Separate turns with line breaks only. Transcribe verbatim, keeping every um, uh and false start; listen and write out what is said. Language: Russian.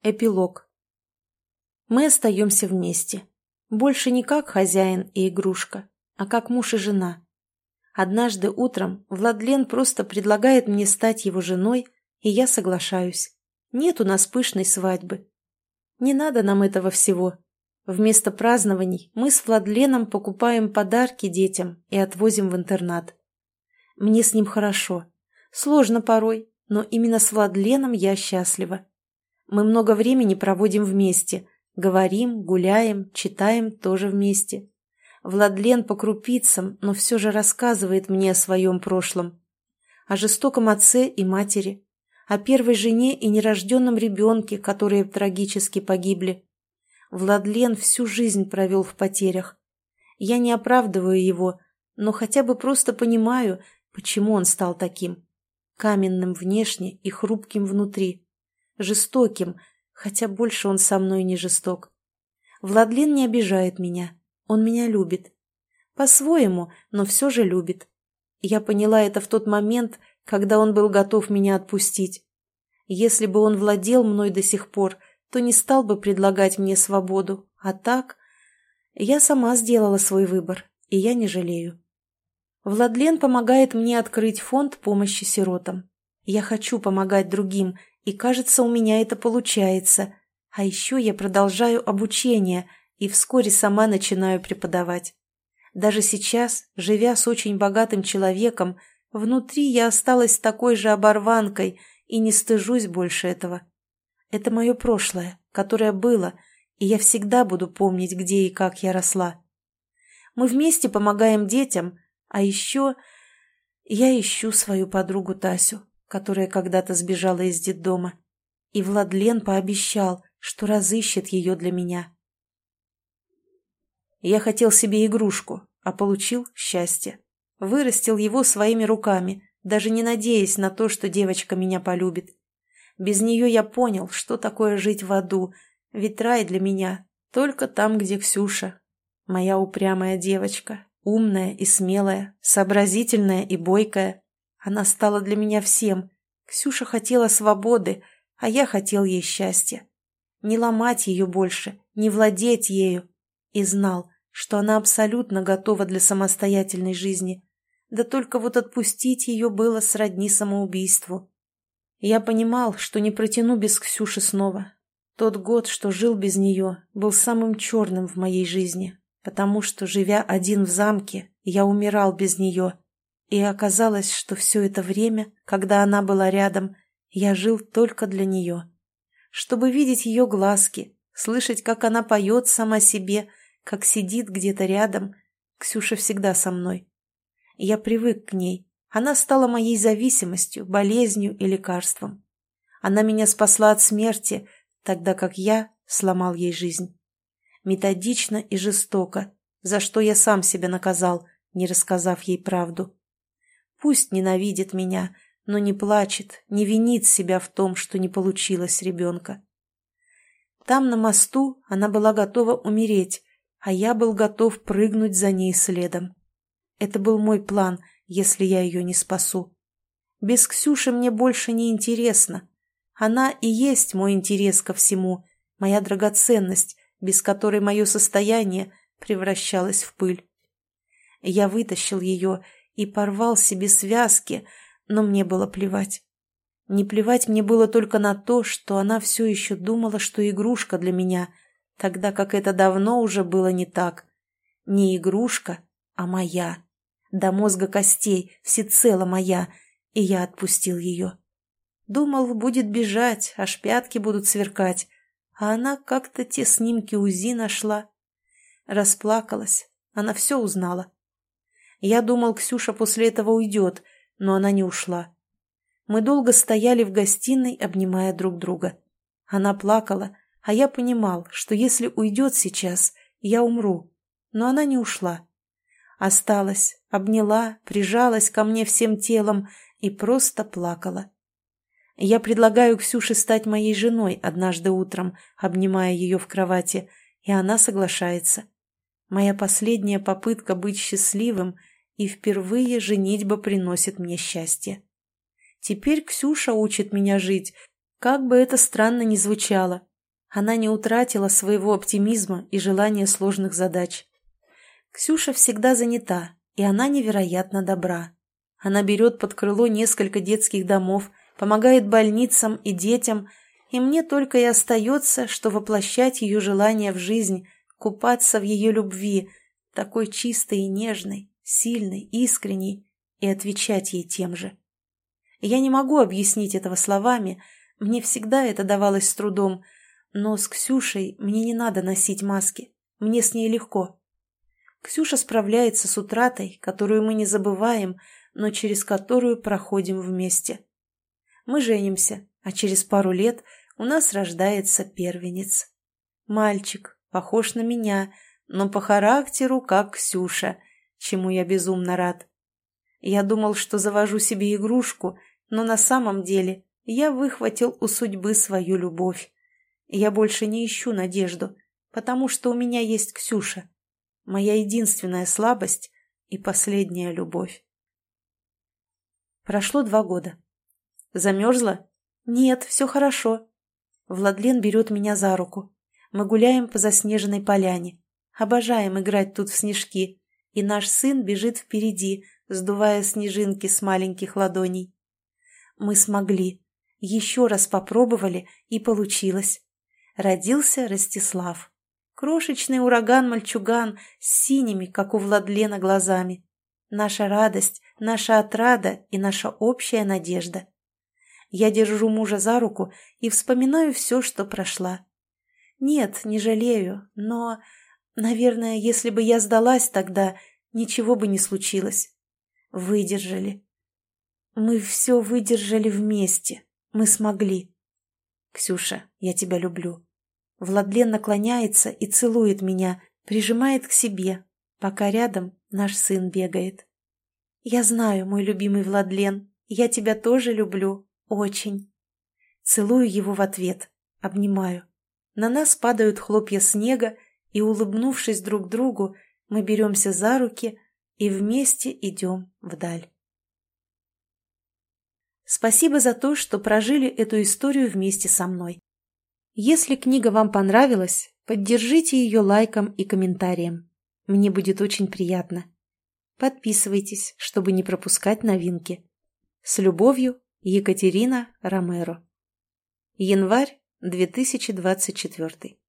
Эпилог. Мы остаемся вместе. Больше не как хозяин и игрушка, а как муж и жена. Однажды утром Владлен просто предлагает мне стать его женой, и я соглашаюсь. Нет у нас пышной свадьбы. Не надо нам этого всего. Вместо празднований мы с Владленом покупаем подарки детям и отвозим в интернат. Мне с ним хорошо. Сложно порой, но именно с Владленом я счастлива. Мы много времени проводим вместе, говорим, гуляем, читаем тоже вместе. Владлен по крупицам, но все же рассказывает мне о своем прошлом. О жестоком отце и матери, о первой жене и нерожденном ребенке, которые трагически погибли. Владлен всю жизнь провел в потерях. Я не оправдываю его, но хотя бы просто понимаю, почему он стал таким. Каменным внешне и хрупким внутри. Жестоким, хотя больше он со мной не жесток. Владлен не обижает меня, он меня любит. По-своему, но все же любит. Я поняла это в тот момент, когда он был готов меня отпустить. Если бы он владел мной до сих пор, то не стал бы предлагать мне свободу, а так... Я сама сделала свой выбор, и я не жалею. Владлен помогает мне открыть фонд помощи сиротам. Я хочу помогать другим, и, кажется, у меня это получается. А еще я продолжаю обучение и вскоре сама начинаю преподавать. Даже сейчас, живя с очень богатым человеком, внутри я осталась такой же оборванкой и не стыжусь больше этого. Это мое прошлое, которое было, и я всегда буду помнить, где и как я росла. Мы вместе помогаем детям, а еще я ищу свою подругу Тасю, которая когда-то сбежала из детдома, и Владлен пообещал, что разыщет ее для меня. Я хотел себе игрушку, а получил счастье. Вырастил его своими руками, даже не надеясь на то, что девочка меня полюбит. Без нее я понял, что такое жить в аду, ведь рай для меня только там, где Ксюша. Моя упрямая девочка, умная и смелая, сообразительная и бойкая. Она стала для меня всем. Ксюша хотела свободы, а я хотел ей счастья. Не ломать ее больше, не владеть ею. И знал, что она абсолютно готова для самостоятельной жизни. Да только вот отпустить ее было сродни самоубийству. Я понимал, что не протяну без Ксюши снова. Тот год, что жил без нее, был самым черным в моей жизни, потому что, живя один в замке, я умирал без нее. И оказалось, что все это время, когда она была рядом, я жил только для нее. Чтобы видеть ее глазки, слышать, как она поет сама себе, как сидит где-то рядом, Ксюша всегда со мной. Я привык к ней. Она стала моей зависимостью, болезнью и лекарством. Она меня спасла от смерти, тогда как я сломал ей жизнь. Методично и жестоко, за что я сам себя наказал, не рассказав ей правду. Пусть ненавидит меня, но не плачет, не винит себя в том, что не получилось ребенка. Там, на мосту, она была готова умереть, а я был готов прыгнуть за ней следом. Это был мой план, если я ее не спасу. Без Ксюши мне больше не интересно. Она и есть мой интерес ко всему, моя драгоценность, без которой мое состояние превращалось в пыль. Я вытащил ее и порвал себе связки, но мне было плевать. Не плевать мне было только на то, что она все еще думала, что игрушка для меня, тогда как это давно уже было не так. Не игрушка, а моя. До мозга костей, всецело моя, и я отпустил ее. Думал, будет бежать, аж пятки будут сверкать, а она как-то те снимки УЗИ нашла. Расплакалась, она все узнала. Я думал, Ксюша после этого уйдет, но она не ушла. Мы долго стояли в гостиной, обнимая друг друга. Она плакала, а я понимал, что если уйдет сейчас, я умру. Но она не ушла. Осталась, обняла, прижалась ко мне всем телом и просто плакала. Я предлагаю Ксюше стать моей женой однажды утром, обнимая ее в кровати, и она соглашается. Моя последняя попытка быть счастливым, и впервые женитьба приносит мне счастье. Теперь Ксюша учит меня жить, как бы это странно ни звучало. Она не утратила своего оптимизма и желания сложных задач. Ксюша всегда занята, и она невероятно добра. Она берет под крыло несколько детских домов, помогает больницам и детям, и мне только и остается, что воплощать ее желания в жизнь, купаться в ее любви, такой чистой и нежной, сильной, искренней, и отвечать ей тем же. Я не могу объяснить этого словами, мне всегда это давалось с трудом, но с Ксюшей мне не надо носить маски, мне с ней легко. Ксюша справляется с утратой, которую мы не забываем, но через которую проходим вместе. Мы женимся, а через пару лет у нас рождается первенец. Мальчик, похож на меня, но по характеру как Ксюша, чему я безумно рад. Я думал, что завожу себе игрушку, но на самом деле я выхватил у судьбы свою любовь. Я больше не ищу надежду, потому что у меня есть Ксюша, моя единственная слабость и последняя любовь. Прошло два года. Замерзла? Нет, все хорошо. Владлен берет меня за руку. Мы гуляем по заснеженной поляне. Обожаем играть тут в снежки, и наш сын бежит впереди, сдувая снежинки с маленьких ладоней. Мы смогли. Еще раз попробовали, и получилось. Родился Ростислав. Крошечный ураган-мальчуган с синими, как у Владлена, глазами. Наша радость, наша отрада и наша общая надежда. Я держу мужа за руку и вспоминаю все, что прошла. Нет, не жалею, но, наверное, если бы я сдалась тогда, ничего бы не случилось. Выдержали. Мы все выдержали вместе. Мы смогли. Ксюша, я тебя люблю. Владлен наклоняется и целует меня, прижимает к себе, пока рядом наш сын бегает. Я знаю, мой любимый Владлен, я тебя тоже люблю, очень. Целую его в ответ, обнимаю. На нас падают хлопья снега, и, улыбнувшись друг другу, мы беремся за руки и вместе идем вдаль. Спасибо за то, что прожили эту историю вместе со мной. Если книга вам понравилась, поддержите ее лайком и комментарием. Мне будет очень приятно. Подписывайтесь, чтобы не пропускать новинки. С любовью, Екатерина Ромеро. Январь две тысячи двадцать четвёртый.